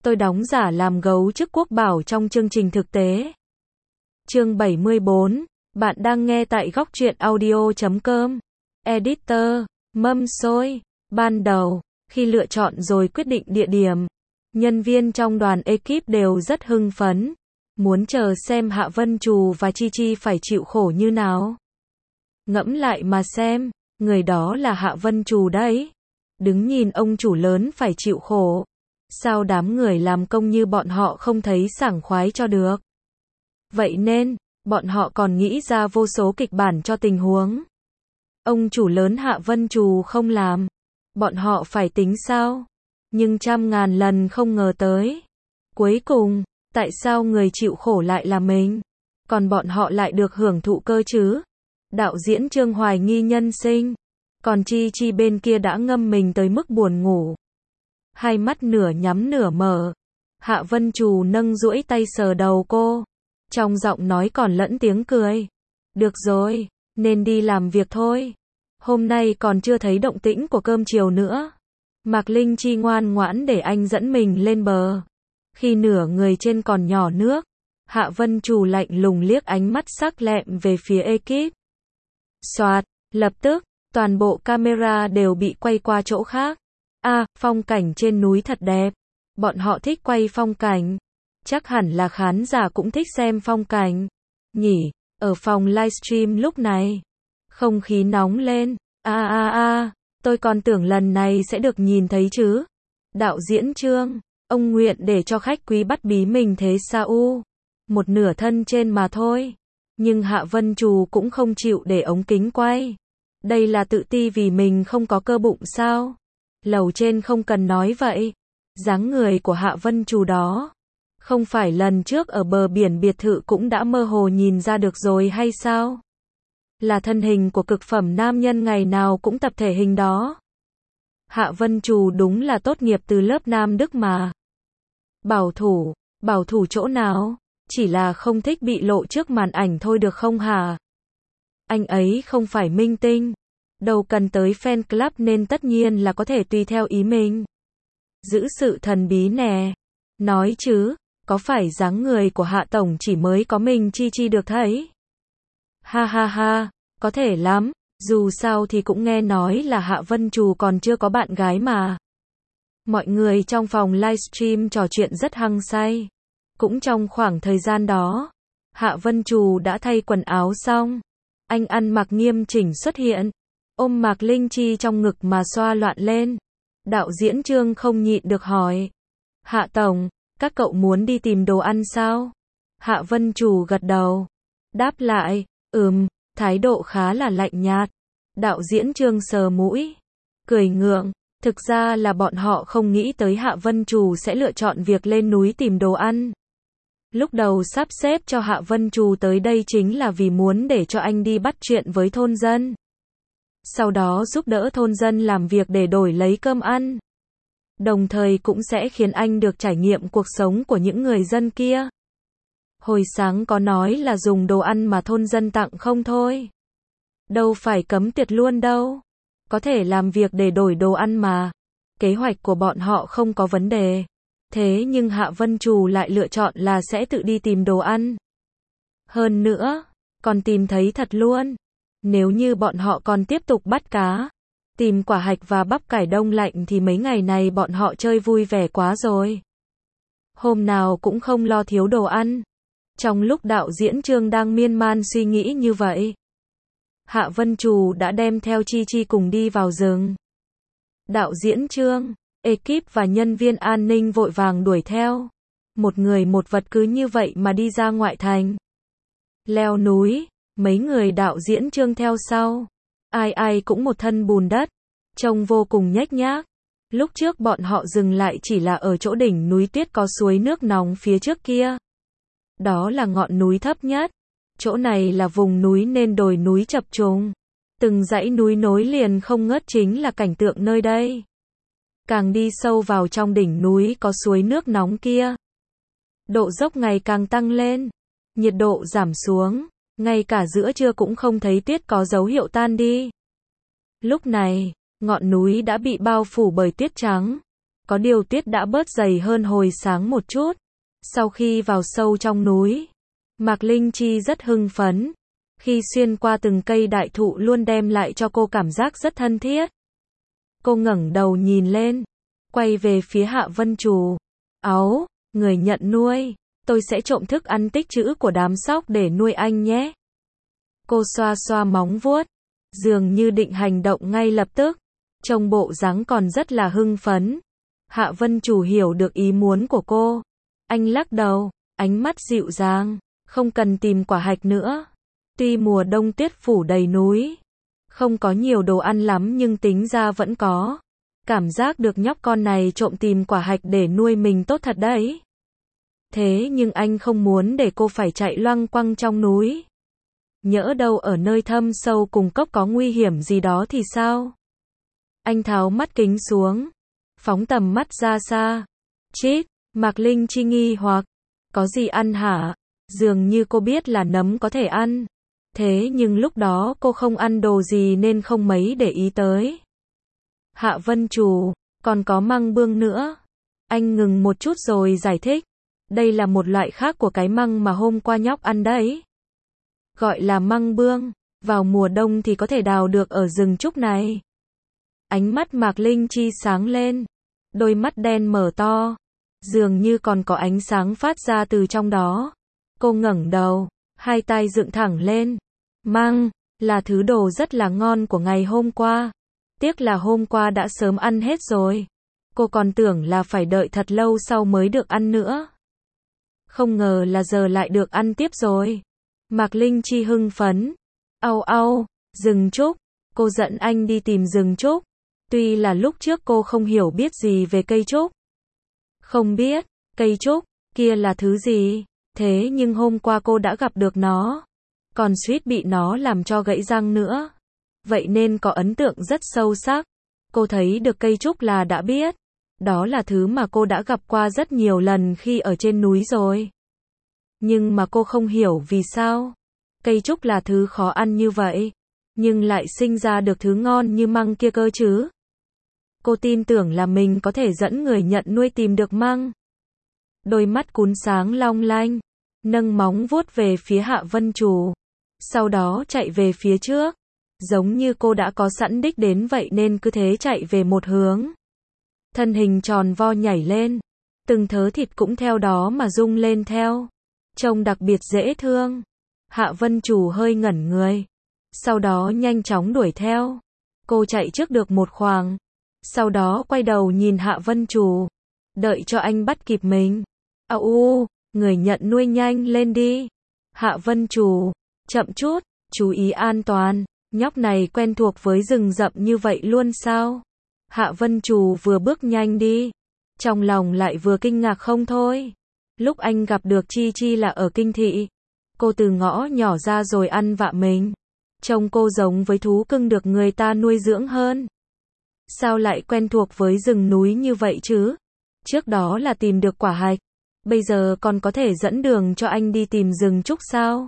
tôi đóng giả làm gấu chức quốc bảo trong chương trình thực tế. Chương 74, bạn đang nghe tại góc truyện audio.com. Editor, mâm xôi. Ban đầu, khi lựa chọn rồi quyết định địa điểm, nhân viên trong đoàn ekip đều rất hưng phấn, muốn chờ xem Hạ Vân Trù và Chi Chi phải chịu khổ như nào. Ngẫm lại mà xem, người đó là Hạ Vân Trù đấy. Đứng nhìn ông chủ lớn phải chịu khổ. Sao đám người làm công như bọn họ không thấy sảng khoái cho được? Vậy nên, bọn họ còn nghĩ ra vô số kịch bản cho tình huống. Ông chủ lớn Hạ Vân Trù không làm. Bọn họ phải tính sao? Nhưng trăm ngàn lần không ngờ tới. Cuối cùng, tại sao người chịu khổ lại là mình? Còn bọn họ lại được hưởng thụ cơ chứ? Đạo diễn Trương hoài nghi nhân sinh. Còn Chi Chi bên kia đã ngâm mình tới mức buồn ngủ. Hai mắt nửa nhắm nửa mở. Hạ Vân Trù nâng duỗi tay sờ đầu cô. Trong giọng nói còn lẫn tiếng cười. Được rồi, nên đi làm việc thôi. Hôm nay còn chưa thấy động tĩnh của cơm chiều nữa. Mạc Linh Chi ngoan ngoãn để anh dẫn mình lên bờ. Khi nửa người trên còn nhỏ nước, Hạ Vân Trù lạnh lùng liếc ánh mắt sắc lẹm về phía ekip. Soạt, lập tức, toàn bộ camera đều bị quay qua chỗ khác. Phong cảnh trên núi thật đẹp. Bọn họ thích quay phong cảnh. Chắc hẳn là khán giả cũng thích xem phong cảnh. Nhỉ, ở phòng livestream lúc này. Không khí nóng lên. Tôi còn tưởng lần này sẽ được nhìn thấy chứ. Đạo diễn Trương, ông nguyện để cho khách quý bắt bí mình thế sao? Một nửa thân trên mà thôi. Nhưng Hạ Vân Trù cũng không chịu để ống kính quay. Đây là tự ti vì mình không có cơ bụng sao? Lầu trên không cần nói vậy. Dáng người của Hạ Vân Trù đó. Không phải lần trước ở bờ biển biệt thự cũng đã mơ hồ nhìn ra được rồi hay sao? Là thân hình của cực phẩm nam nhân ngày nào cũng tập thể hình đó. Hạ Vân Trù đúng là tốt nghiệp từ lớp Nam Đức mà. Bảo thủ chỗ nào? Chỉ là không thích bị lộ trước màn ảnh thôi được không hả? Anh ấy không phải minh tinh. Đâu cần tới fan club nên tất nhiên là có thể tùy theo ý mình. Giữ sự thần bí nè. Nói chứ, có phải dáng người của Hạ Tổng chỉ mới có mình Chi Chi được thấy? Ha, có thể lắm. Dù sao thì cũng nghe nói là Hạ Vân Trù còn chưa có bạn gái mà. Mọi người trong phòng livestream trò chuyện rất hăng say. Cũng trong khoảng thời gian đó, Hạ Vân Trù đã thay quần áo xong. Anh ăn mặc nghiêm chỉnh xuất hiện. Ôm Mạc Linh Chi trong ngực mà xoa loạn lên. Đạo diễn Trương không nhịn được hỏi. Hạ Tổng, các cậu muốn đi tìm đồ ăn sao? Hạ Vân Trù gật đầu. Đáp lại, thái độ khá là lạnh nhạt. Đạo diễn Trương sờ mũi. Cười ngượng. Thực ra là bọn họ không nghĩ tới Hạ Vân Trù sẽ lựa chọn việc lên núi tìm đồ ăn. Lúc đầu sắp xếp cho Hạ Vân Trù tới đây chính là vì muốn để cho anh đi bắt chuyện với thôn dân. Sau đó giúp đỡ thôn dân làm việc để đổi lấy cơm ăn. Đồng thời cũng sẽ khiến anh được trải nghiệm cuộc sống của những người dân kia. Hồi sáng có nói là dùng đồ ăn mà thôn dân tặng không thôi. Đâu phải cấm tiệt luôn đâu. Có thể làm việc để đổi đồ ăn mà. Kế hoạch của bọn họ không có vấn đề. Thế nhưng Hạ Vân Trù lại lựa chọn là sẽ tự đi tìm đồ ăn. Hơn nữa, còn tìm thấy thật luôn. Nếu như bọn họ còn tiếp tục bắt cá, tìm quả hạch và bắp cải đông lạnh thì mấy ngày này bọn họ chơi vui vẻ quá rồi. Hôm nào cũng không lo thiếu đồ ăn. Trong lúc đạo diễn Trương đang miên man suy nghĩ như vậy, Hạ Vân Trù đã đem theo Chi Chi cùng đi vào rừng. Đạo diễn Trương, ekip và nhân viên an ninh vội vàng đuổi theo. Một người một vật cứ như vậy mà đi ra ngoại thành. Leo núi, mấy người đạo diễn Trương theo sau. Ai cũng một thân bùn đất, trông vô cùng nhếch nhác. Lúc trước bọn họ dừng lại chỉ là ở chỗ đỉnh núi tuyết có suối nước nóng phía trước kia. Đó là ngọn núi thấp nhất. Chỗ này là vùng núi nên đồi núi chập trùng. Từng dãy núi nối liền không ngớt chính là cảnh tượng nơi đây. Càng đi sâu vào trong đỉnh núi có suối nước nóng kia. Độ dốc ngày càng tăng lên. Nhiệt độ giảm xuống. Ngay cả giữa trưa cũng không thấy tuyết có dấu hiệu tan đi. Lúc này, ngọn núi đã bị bao phủ bởi tuyết trắng. Có điều tuyết đã bớt dày hơn hồi sáng một chút. Sau khi vào sâu trong núi, Mạc Linh Chi rất hưng phấn. Khi xuyên qua từng cây đại thụ luôn đem lại cho cô cảm giác rất thân thiết. Cô ngẩng đầu nhìn lên, quay về phía Hạ Vân Trù. Áu, người nhận nuôi, tôi sẽ trộm thức ăn tích trữ của đám sóc để nuôi anh nhé. Cô xoa xoa móng vuốt, dường như định hành động ngay lập tức. Trông bộ dáng còn rất là hưng phấn. Hạ Vân Trù hiểu được ý muốn của cô. Anh lắc đầu, ánh mắt dịu dàng, không cần tìm quả hạch nữa. Tuy mùa đông tuyết phủ đầy núi, không có nhiều đồ ăn lắm nhưng tính ra vẫn có. Cảm giác được nhóc con này trộm tìm quả hạch để nuôi mình tốt thật đấy. Thế nhưng anh không muốn để cô phải chạy loăng quăng trong núi. Nhỡ đâu ở nơi thâm sâu cùng cốc có nguy hiểm gì đó thì sao? Anh tháo mắt kính xuống, phóng tầm mắt ra xa. Chít, Mạc Linh Chi nghi hoặc, có gì ăn hả? Dường như cô biết là nấm có thể ăn. Thế nhưng lúc đó cô không ăn đồ gì nên không mấy để ý tới. Hạ Vân Trù, còn có măng bương nữa. Anh ngừng một chút rồi giải thích. Đây là một loại khác của cái măng mà hôm qua nhóc ăn đấy. Gọi là măng bương, vào mùa đông thì có thể đào được ở rừng trúc này. Ánh mắt Mạc Linh Chi sáng lên, đôi mắt đen mở to, dường như còn có ánh sáng phát ra từ trong đó. Cô ngẩng đầu, hai tay dựng thẳng lên. Măng, là thứ đồ rất là ngon của ngày hôm qua. Tiếc là hôm qua đã sớm ăn hết rồi. Cô còn tưởng là phải đợi thật lâu sau mới được ăn nữa. Không ngờ là giờ lại được ăn tiếp rồi. Mạc Linh Chi hưng phấn. Au, rừng trúc. Cô dẫn anh đi tìm rừng trúc. Tuy là lúc trước cô không hiểu biết gì về cây trúc. Không biết, cây trúc, kia là thứ gì. Thế nhưng hôm qua cô đã gặp được nó. Còn suýt bị nó làm cho gãy răng nữa. Vậy nên có ấn tượng rất sâu sắc. Cô thấy được cây trúc là đã biết. Đó là thứ mà cô đã gặp qua rất nhiều lần khi ở trên núi rồi. Nhưng mà cô không hiểu vì sao. Cây trúc là thứ khó ăn như vậy. Nhưng lại sinh ra được thứ ngon như măng kia cơ chứ. Cô tin tưởng là mình có thể dẫn người nhận nuôi tìm được măng. Đôi mắt cún sáng long lanh. Nâng móng vuốt về phía Hạ Vân Trù. Sau đó chạy về phía trước. Giống như cô đã có sẵn đích đến vậy nên cứ thế chạy về một hướng. Thân hình tròn vo nhảy lên. Từng thớ thịt cũng theo đó mà rung lên theo. Trông đặc biệt dễ thương. Hạ Vân Trù hơi ngẩn người. Sau đó nhanh chóng đuổi theo. Cô chạy trước được một khoảng. Sau đó quay đầu nhìn Hạ Vân Trù. Đợi cho anh bắt kịp mình. Người nhận nuôi nhanh lên đi. Hạ Vân Trù, chậm chút, chú ý an toàn. Nhóc này quen thuộc với rừng rậm như vậy luôn sao? Hạ Vân Trù vừa bước nhanh đi. Trong lòng lại vừa kinh ngạc không thôi. Lúc anh gặp được Chi Chi là ở Kinh Thị. Cô từ ngõ nhỏ ra rồi ăn vạ mình. Trông cô giống với thú cưng được người ta nuôi dưỡng hơn. Sao lại quen thuộc với rừng núi như vậy chứ? Trước đó là tìm được quả hạch. Bây giờ còn có thể dẫn đường cho anh đi tìm rừng trúc sao?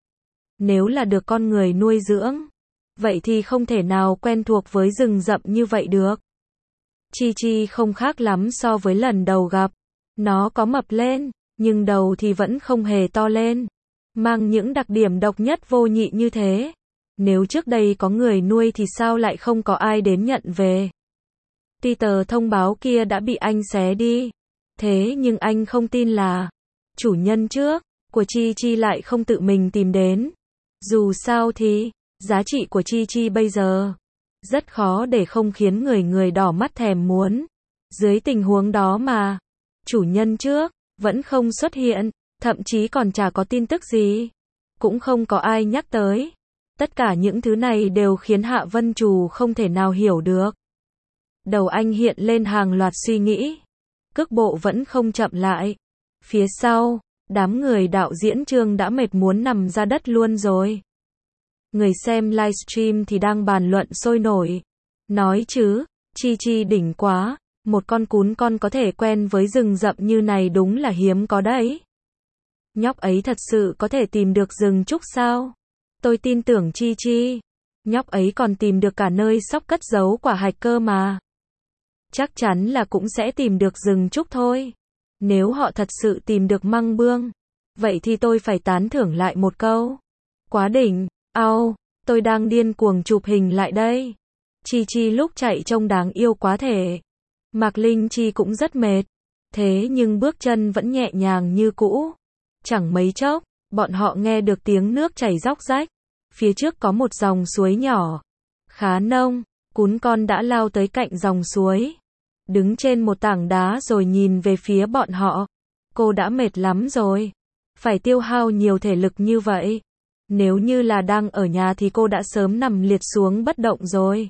Nếu là được con người nuôi dưỡng, vậy thì không thể nào quen thuộc với rừng rậm như vậy được. Chi Chi không khác lắm so với lần đầu gặp. Nó có mập lên, nhưng đầu thì vẫn không hề to lên. Mang những đặc điểm độc nhất vô nhị như thế. Nếu trước đây có người nuôi thì sao lại không có ai đến nhận về? Tuy tờ thông báo kia đã bị anh xé đi. Thế nhưng anh không tin là chủ nhân trước của Chi Chi lại không tự mình tìm đến. Dù sao thì, giá trị của Chi Chi bây giờ rất khó để không khiến người đỏ mắt thèm muốn. Dưới tình huống đó mà, chủ nhân trước vẫn không xuất hiện, thậm chí còn chả có tin tức gì. Cũng không có ai nhắc tới. Tất cả những thứ này đều khiến Hạ Vân Trù không thể nào hiểu được. Đầu anh hiện lên hàng loạt suy nghĩ. Cước bộ vẫn không chậm lại. Phía sau, đám người đạo diễn Trương đã mệt muốn nằm ra đất luôn rồi. Người xem livestream thì đang bàn luận sôi nổi. Nói chứ, Chi Chi đỉnh quá, một con cún con có thể quen với rừng rậm như này đúng là hiếm có đấy. Nhóc ấy thật sự có thể tìm được rừng trúc sao? Tôi tin tưởng Chi Chi. Nhóc ấy còn tìm được cả nơi sóc cất giấu quả hạch cơ mà. chắc chắn là cũng sẽ tìm được rừng trúc thôi. Nếu họ thật sự tìm được măng bương, vậy thì tôi phải tán thưởng lại một câu. Quá đỉnh, ao, tôi đang điên cuồng chụp hình lại đây. Chi Chi lúc chạy trông đáng yêu quá thể. Mạc Linh Chi cũng rất mệt. Thế nhưng bước chân vẫn nhẹ nhàng như cũ. Chẳng mấy chốc, bọn họ nghe được tiếng nước chảy róc rách. Phía trước có một dòng suối nhỏ. Khá nông, cún con đã lao tới cạnh dòng suối. Đứng trên một tảng đá rồi nhìn về phía bọn họ. Cô đã mệt lắm rồi. Phải tiêu hao nhiều thể lực như vậy. Nếu như là đang ở nhà thì cô đã sớm nằm liệt xuống bất động rồi.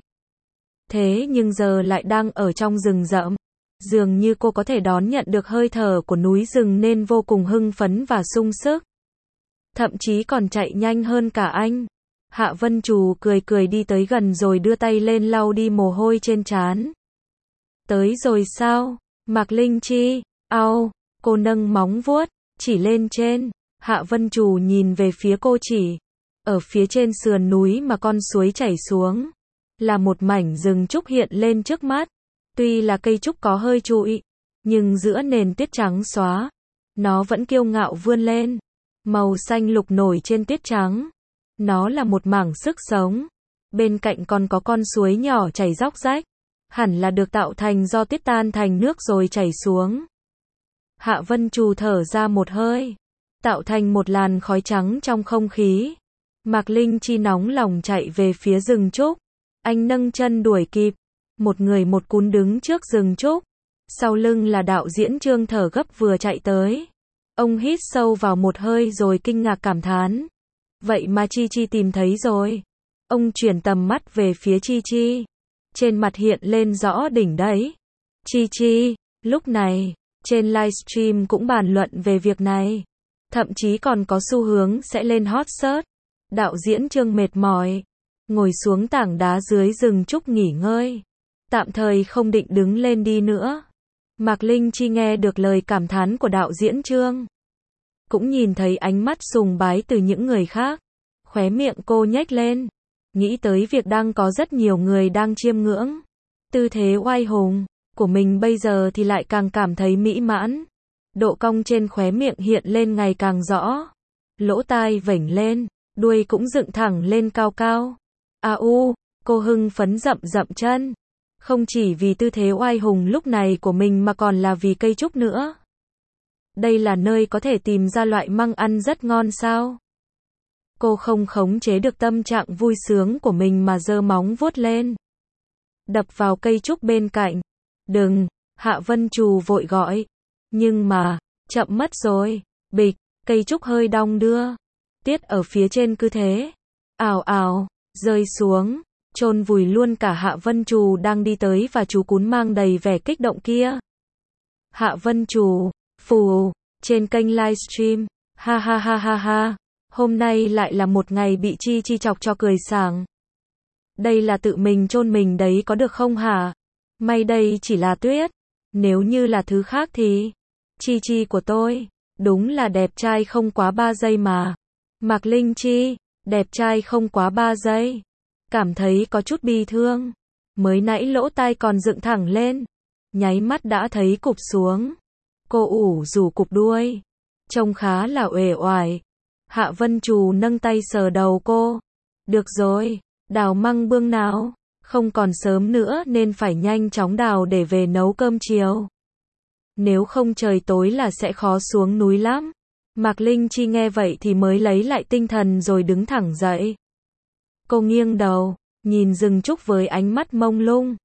Thế nhưng giờ lại đang ở trong rừng rậm. Dường như cô có thể đón nhận được hơi thở của núi rừng nên vô cùng hưng phấn và sung sức. Thậm chí còn chạy nhanh hơn cả anh. Hạ Vân Trù cười cười đi tới gần rồi đưa tay lên lau đi mồ hôi trên trán. Tới rồi sao? Mạc Linh Chi, ao, cô nâng móng vuốt, chỉ lên trên. Hạ Vân Trù nhìn về phía cô chỉ. Ở phía trên sườn núi mà con suối chảy xuống. Là một mảnh rừng trúc hiện lên trước mắt. Tuy là cây trúc có hơi trụi, nhưng giữa nền tuyết trắng xóa, nó vẫn kiêu ngạo vươn lên. Màu xanh lục nổi trên tuyết trắng. Nó là một mảng sức sống. Bên cạnh còn có con suối nhỏ chảy róc rách. Hẳn là được tạo thành do tuyết tan thành nước rồi chảy xuống. Hạ Vân Trù thở ra một hơi. Tạo thành một làn khói trắng trong không khí. Mạc Linh Chi nóng lòng chạy về phía rừng trúc. Anh nâng chân đuổi kịp. Một người một cún đứng trước rừng trúc. Sau lưng là đạo diễn Trương thở gấp vừa chạy tới. Ông hít sâu vào một hơi rồi kinh ngạc cảm thán. Vậy mà Chi Chi tìm thấy rồi. Ông chuyển tầm mắt về phía Chi Chi. Trên mặt hiện lên rõ đỉnh đấy. Chi Chi, lúc này, trên livestream cũng bàn luận về việc này. Thậm chí còn có xu hướng sẽ lên hot search. Đạo diễn Trương mệt mỏi. Ngồi xuống tảng đá dưới rừng trúc nghỉ ngơi. Tạm thời không định đứng lên đi nữa. Mạc Linh Chi nghe được lời cảm thán của đạo diễn Trương. Cũng nhìn thấy ánh mắt sùng bái từ những người khác. Khóe miệng cô nhếch lên. Nghĩ tới việc đang có rất nhiều người đang chiêm ngưỡng. Tư thế oai hùng của mình bây giờ thì lại càng cảm thấy mỹ mãn. Độ cong trên khóe miệng hiện lên ngày càng rõ. Lỗ tai vểnh lên, đuôi cũng dựng thẳng lên cao cao. Cô hưng phấn dậm dậm chân. Không chỉ vì tư thế oai hùng lúc này của mình mà còn là vì cây trúc nữa. Đây là nơi có thể tìm ra loại măng ăn rất ngon sao? Cô không khống chế được tâm trạng vui sướng của mình mà giơ móng vuốt lên. Đập vào cây trúc bên cạnh. Đừng, Hạ Vân Trù vội gọi. Nhưng mà, chậm mất rồi. Bịch, cây trúc hơi đong đưa. Tiết ở phía trên cứ thế. Ào ào, rơi xuống. Chôn vùi luôn cả Hạ Vân Trù đang đi tới và chú cún mang đầy vẻ kích động kia. Hạ Vân Trù, phù, trên kênh livestream. Ha ha ha ha ha. Hôm nay lại là một ngày bị Chi Chi chọc cho cười sảng. Đây là tự mình chôn mình đấy có được không hả? May đây chỉ là tuyết. Nếu như là thứ khác thì... Chi Chi của tôi, đúng là đẹp trai không quá 3 giây mà. Mạc Linh Chi, đẹp trai không quá 3 giây. Cảm thấy có chút bi thương. Mới nãy lỗ tai còn dựng thẳng lên. Nháy mắt đã thấy cụp xuống. Cô ủ rủ cụp đuôi. Trông khá là uể oải. Hạ Vân Trù nâng tay sờ đầu cô. Được rồi, đào măng bương nào. Không còn sớm nữa nên phải nhanh chóng đào để về nấu cơm chiều. Nếu không trời tối là sẽ khó xuống núi lắm. Mạc Linh Chi nghe vậy thì mới lấy lại tinh thần rồi đứng thẳng dậy. Cô nghiêng đầu, nhìn rừng trúc với ánh mắt mông lung.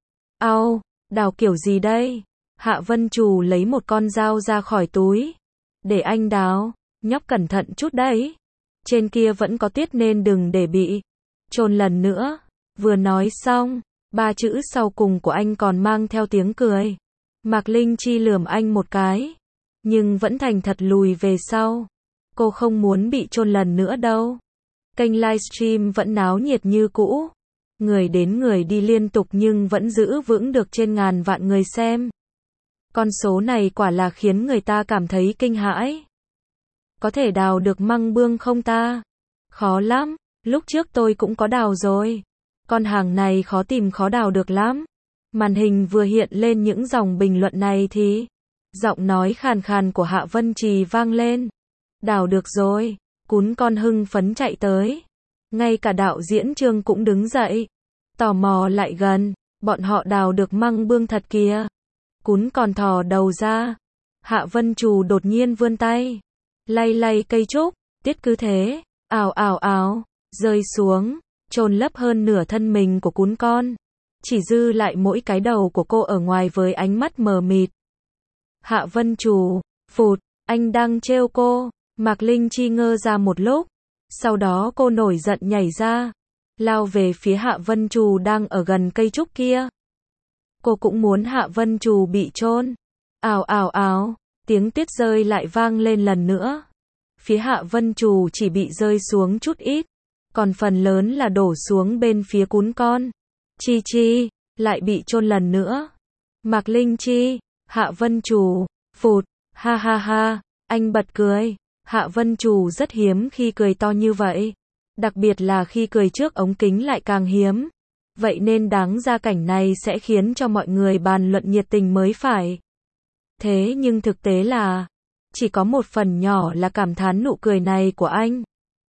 Đào kiểu gì đây? Hạ Vân Trù lấy một con dao ra khỏi túi. Để anh đào, nhóc cẩn thận chút đấy. Trên kia vẫn có tuyết nên đừng để bị chôn lần nữa. Vừa nói xong, 3 chữ sau cùng của anh còn mang theo tiếng cười. Mạc Linh Chi lườm anh một cái, nhưng vẫn thành thật lùi về sau. Cô không muốn bị chôn lần nữa đâu. Kênh livestream vẫn náo nhiệt như cũ. Người đến người đi liên tục nhưng vẫn giữ vững được trên ngàn vạn người xem. Con số này quả là khiến người ta cảm thấy kinh hãi. Có thể đào được măng bương không ta? Khó lắm, lúc trước tôi cũng có đào rồi. Con hàng này khó tìm khó đào được lắm. Màn hình vừa hiện lên những dòng bình luận này thì giọng nói khàn khàn của Hạ Vân Trì vang lên. Đào được rồi, cún con hưng phấn chạy tới. Ngay cả đạo diễn Trương cũng đứng dậy, tò mò lại gần, bọn họ đào được măng bương thật kìa. Cún còn thò đầu ra. Hạ Vân Trù đột nhiên vươn tay, lay lay cây trúc, tiết cứ thế, ào ào ào, rơi xuống, chôn lấp hơn nửa thân mình của cún con. Chỉ dư lại mỗi cái đầu của cô ở ngoài với ánh mắt mờ mịt. Hạ Vân Trù, phụt, anh đang trêu cô. Mạc Linh Chi ngơ ra một lúc, sau đó cô nổi giận nhảy ra, lao về phía Hạ Vân Trù đang ở gần cây trúc kia. Cô cũng muốn Hạ Vân Trù bị chôn. Ào ào ào, tiếng tuyết rơi lại vang lên lần nữa. Phía Hạ Vân Trù chỉ bị rơi xuống chút ít, còn phần lớn là đổ xuống bên phía cún con. Chi Chi, lại bị chôn lần nữa. Mạc Linh Chi, Hạ Vân Trù, phụt, ha ha ha, anh bật cười. Hạ Vân Trù rất hiếm khi cười to như vậy, đặc biệt là khi cười trước ống kính lại càng hiếm. Vậy nên đáng ra cảnh này sẽ khiến cho mọi người bàn luận nhiệt tình mới phải. Thế nhưng thực tế là, chỉ có một phần nhỏ là cảm thán nụ cười này của anh.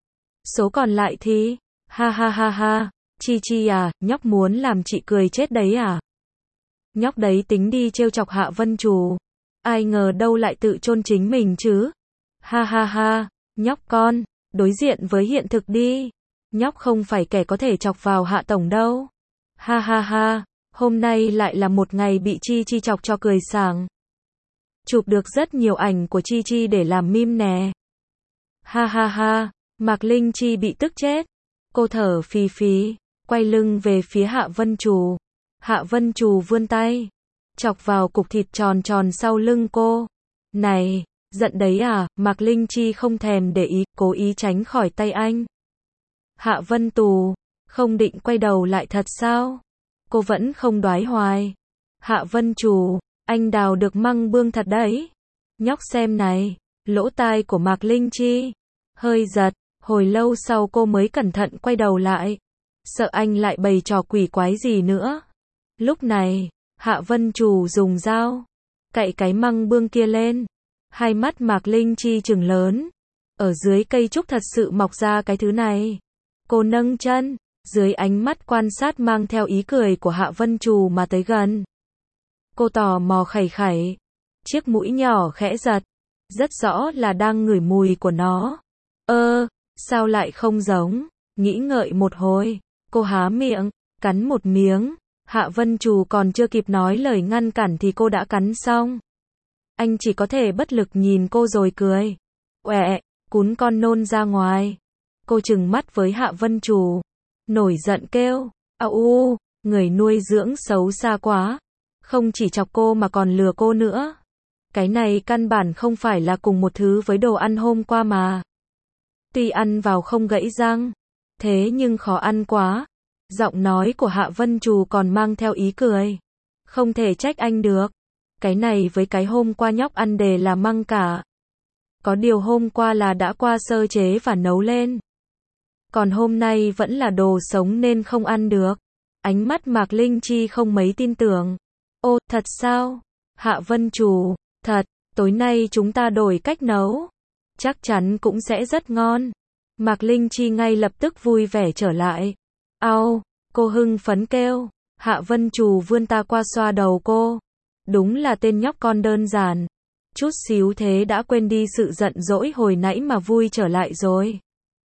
Số còn lại thì, ha ha ha ha, Chi Chi à, nhóc muốn làm chị cười chết đấy à? Nhóc đấy tính đi trêu chọc Hạ Vân Trù, ai ngờ đâu lại tự chôn chính mình chứ. Ha ha ha, nhóc con, đối diện với hiện thực đi. Nhóc không phải kẻ có thể chọc vào Hạ tổng đâu. Ha ha ha, hôm nay lại là một ngày bị Chi Chi chọc cho cười sảng. Chụp được rất nhiều ảnh của Chi Chi để làm meme nè. Ha ha ha, Mạc Linh Chi bị tức chết. Cô thở phì phì, quay lưng về phía Hạ Vân Trù. Hạ Vân Trù vươn tay, chọc vào cục thịt tròn tròn sau lưng cô. Này, giận đấy à? Mạc Linh Chi không thèm để ý, cố ý tránh khỏi tay anh. Hạ Vân Trù, không định quay đầu lại thật sao? Cô vẫn không đoái hoài. Hạ Vân Trù, anh đào được măng bương thật đấy. Nhóc xem này, lỗ tai của Mạc Linh Chi hơi giật, hồi lâu sau cô mới cẩn thận quay đầu lại. Sợ anh lại bày trò quỷ quái gì nữa. Lúc này, Hạ Vân Trù dùng dao cạy cái măng bương kia lên. Hai mắt Mạc Linh Chi trừng lớn. Ở dưới cây trúc thật sự mọc ra cái thứ này. Cô nâng chân, dưới ánh mắt quan sát mang theo ý cười của Hạ Vân Trù mà tới gần. Cô tò mò khẩy khẩy, chiếc mũi nhỏ khẽ giật, rất rõ là đang ngửi mùi của nó. Sao lại không giống? Nghĩ ngợi một hồi, cô há miệng, cắn một miếng. Hạ Vân Trù còn chưa kịp nói lời ngăn cản thì cô đã cắn xong. Anh chỉ có thể bất lực nhìn cô rồi cười. Uẹ, cún con nôn ra ngoài. Cô trừng mắt với Hạ Vân Trù, nổi giận kêu, au, người nuôi dưỡng xấu xa quá. Không chỉ chọc cô mà còn lừa cô nữa. Cái này căn bản không phải là cùng một thứ với đồ ăn hôm qua mà. Tuy ăn vào không gãy răng, thế nhưng khó ăn quá. Giọng nói của Hạ Vân Trù còn mang theo ý cười. Không thể trách anh được. Cái này với cái hôm qua nhóc ăn đều là măng cả. Có điều hôm qua là đã qua sơ chế và nấu lên. Còn hôm nay vẫn là đồ sống nên không ăn được. Ánh mắt Mạc Linh Chi không mấy tin tưởng. Ô, thật sao? Hạ Vân Trù, thật, tối nay chúng ta đổi cách nấu. Chắc chắn cũng sẽ rất ngon. Mạc Linh Chi ngay lập tức vui vẻ trở lại. Ao, cô hưng phấn kêu. Hạ Vân Trù vươn ta qua xoa đầu cô. Đúng là tên nhóc con đơn giản. Chút xíu thế đã quên đi sự giận dỗi hồi nãy mà vui trở lại rồi.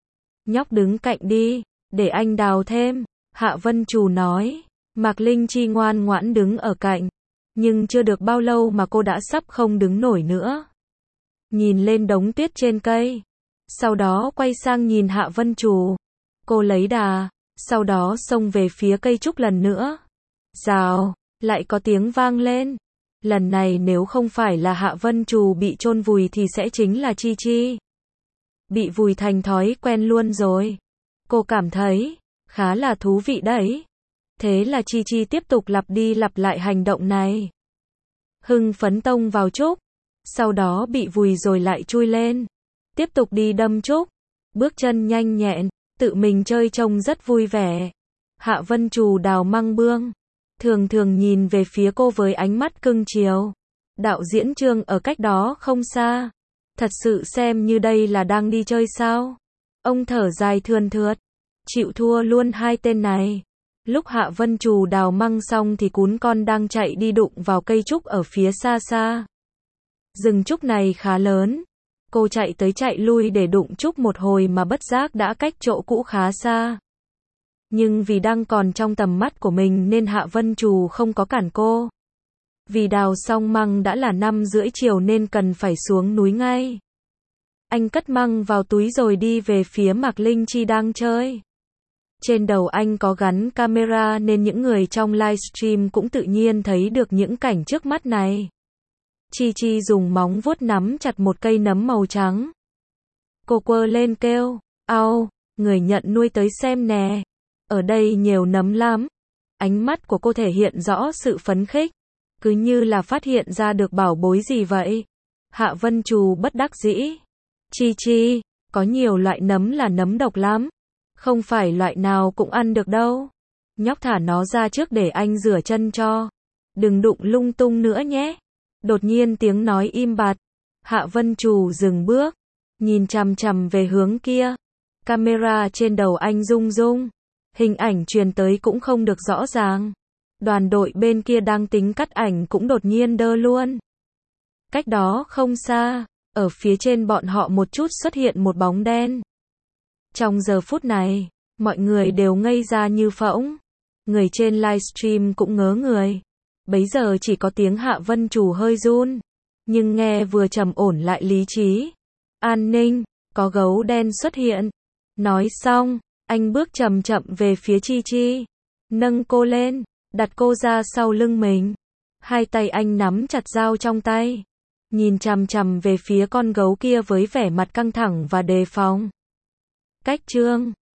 Nhóc đứng cạnh đi, để anh đào thêm. Hạ Vân Trù nói. Mạc Linh Chi ngoan ngoãn đứng ở cạnh. Nhưng chưa được bao lâu mà cô đã sắp không đứng nổi nữa. Nhìn lên đống tuyết trên cây. Sau đó quay sang nhìn Hạ Vân Trù. Cô lấy đà, sau đó xông về phía cây trúc lần nữa. Rào, lại có tiếng vang lên. Lần này nếu không phải là Hạ Vân Trù bị chôn vùi thì sẽ chính là Chi Chi. Bị vùi thành thói quen luôn rồi. Cô cảm thấy khá là thú vị đấy. Thế là Chi Chi tiếp tục lặp đi lặp lại hành động này. Hưng phấn tông vào trúc. Sau đó bị vùi rồi lại chui lên. Tiếp tục đi đâm trúc. Bước chân nhanh nhẹn, tự mình chơi trông rất vui vẻ. Hạ Vân Trù đào măng bương. thường thường nhìn về phía cô với ánh mắt cưng chiều. Đạo diễn Trương ở cách đó không xa. Thật sự xem như đây là đang đi chơi sao? Ông thở dài thườn thượt. Chịu thua luôn hai tên này. Lúc Hạ Vân Trù đào măng xong thì cún con đang chạy đi đụng vào cây trúc ở phía xa xa. Rừng trúc này khá lớn. Cô chạy tới chạy lui để đụng trúc một hồi mà bất giác đã cách chỗ cũ khá xa. Nhưng vì đang còn trong tầm mắt của mình nên Hạ Vân Trù không có cản cô. Vì đào xong măng đã là 5:30 chiều nên cần phải xuống núi ngay. Anh cất măng vào túi rồi đi về phía Mạc Linh Chi đang chơi. Trên đầu anh có gắn camera nên những người trong livestream cũng tự nhiên thấy được những cảnh trước mắt này. Chi Chi dùng móng vuốt nắm chặt một cây nấm màu trắng. Cô quơ lên kêu, "Ao, người nhận nuôi tới xem nè. Ở đây nhiều nấm lắm." Ánh mắt của cô thể hiện rõ sự phấn khích, cứ như là phát hiện ra được bảo bối gì vậy. Hạ Vân Trù bất đắc dĩ. "Chi Chi, có nhiều loại nấm là nấm độc lắm. Không phải loại nào cũng ăn được đâu. Nhóc thả nó ra trước để anh rửa chân cho. Đừng đụng lung tung nữa nhé." Đột nhiên tiếng nói im bặt. Hạ Vân Trù dừng bước, nhìn chằm chằm về hướng kia. Camera trên đầu anh rung rung. Hình ảnh truyền tới cũng không được rõ ràng. Đoàn đội bên kia đang tính cắt ảnh cũng đột nhiên đơ luôn. Cách đó không xa, ở phía trên bọn họ một chút xuất hiện một bóng đen. Trong giờ phút này, mọi người đều ngây ra như phỗng. Người trên livestream cũng ngớ người. Bấy giờ chỉ có tiếng Hạ Vân Trù hơi run, nhưng nghe vừa trầm ổn lại lý trí. "An ninh, có gấu đen xuất hiện." Nói xong, anh bước chậm chậm về phía Chi Chi, nâng cô lên, đặt cô ra sau lưng mình. Hai tay anh nắm chặt dao trong tay, nhìn chằm chằm về phía con gấu kia với vẻ mặt căng thẳng và đề phòng. Cách chương